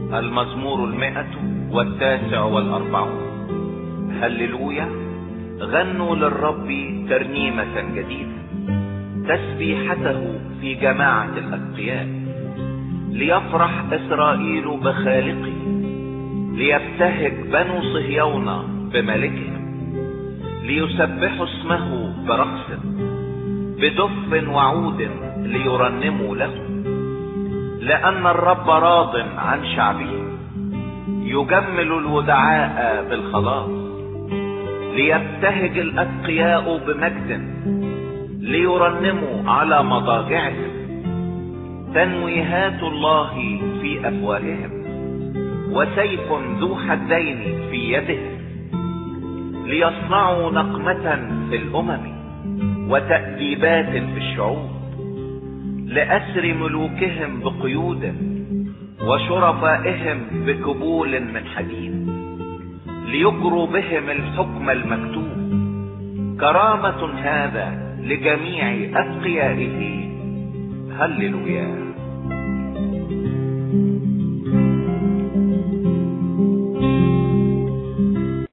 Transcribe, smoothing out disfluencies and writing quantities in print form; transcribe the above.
المزمور 149. هللويا. غنوا للرب ترنيمة جديدة، تسبيحته في جماعة الأتقياء. ليفرح إسرائيل بخالقه، ليبتهج بنو صهيون بملكهم. ليسبحوا اسمه برقص، بدف وعود ليرنموا له. لأن الرب راض عن شعبه، يجمل الودعاء بالخلاص. ليبتهج الأتقياء بمجد، ليرنموا على مضاجعهم. تنويهات الله في أفواههم، وسيف ذو حدين في يدهم. ليصنعوا نقمة في الأمم، وتأديبات في الشعوب. لأسر ملوكهم بقيود، وشرفائهم بكبول من حديد. ليجروا بهم الحكم المكتوب. كرامة هذا لجميع أتقيائه. هللويا.